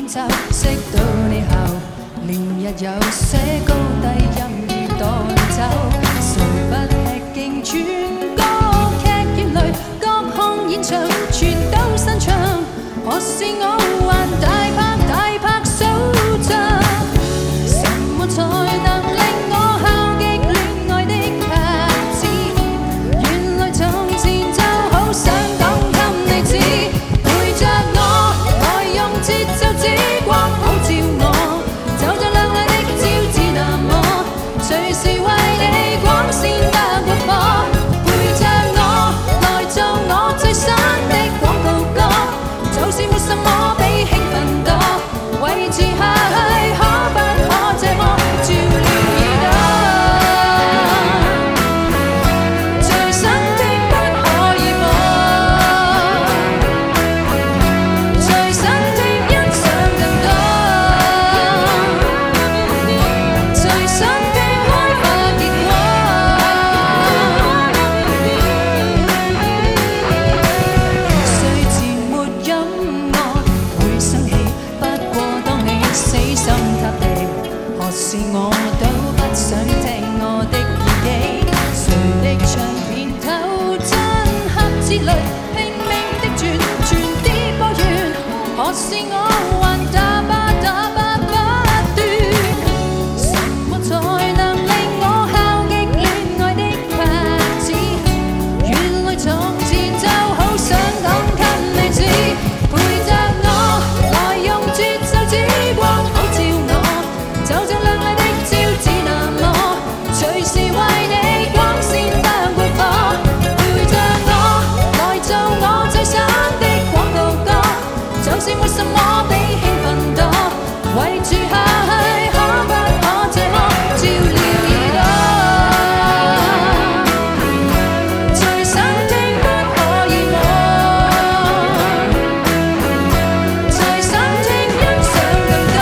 演奏，识到你後，連日有些高低音樂帶走，誰不吃驚全個劇院裏，各項演唱全都新唱，何時我還大拍手掌？什麼才能令我敲擊戀愛的拍子？原來從前就好想講給你知，陪着我來用節奏之光普照我，就像亮麗的招紙那麼，隨時為你光鮮得活潑。陪着我來做我最新的廣告歌，就是沒什麼比興奮多，維持下去可不可這麼照亮耳朵？最新的不可以播，最新的欣賞更多，最新的開花結果。雖自沒音樂會生氣，不過當你死心塌地，何時我都不想聽我的耳機。誰的唱片頭真黑之類，拼命的轉，全啲播完，何時我還打吧不斷？什麼才能令我敲擊戀愛的拍子？原來從前就好想講給你知，陪着我來用節奏之光普照我，就像亮麗的招紙那麼，隨時為你光鮮得活潑。陪着我來做我最新的廣告歌，就是沒什麼比興奮多，圍住下去可不可這麼照亮耳朵？最新的不可以播，最新的欣賞更多，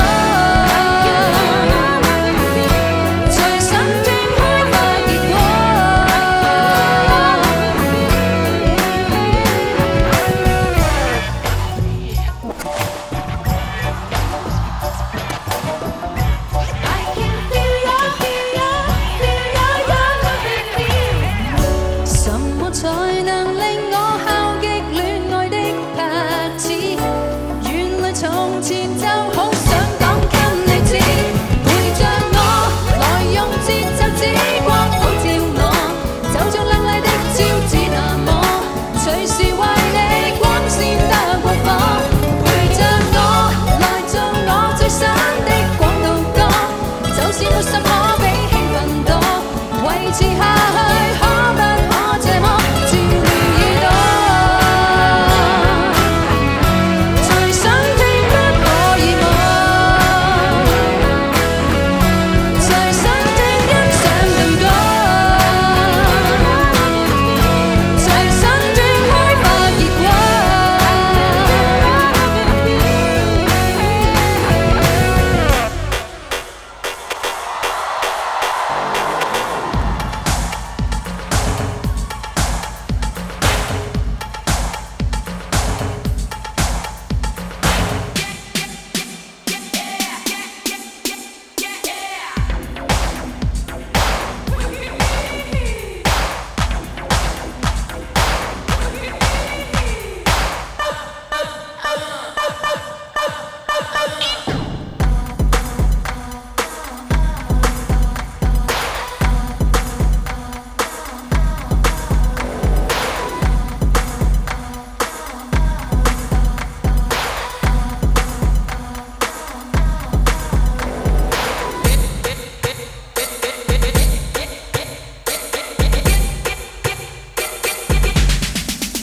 最新的開花結果。I can feel your loving me。什麼才能令我敲擊戀愛的拍子？原來從前就好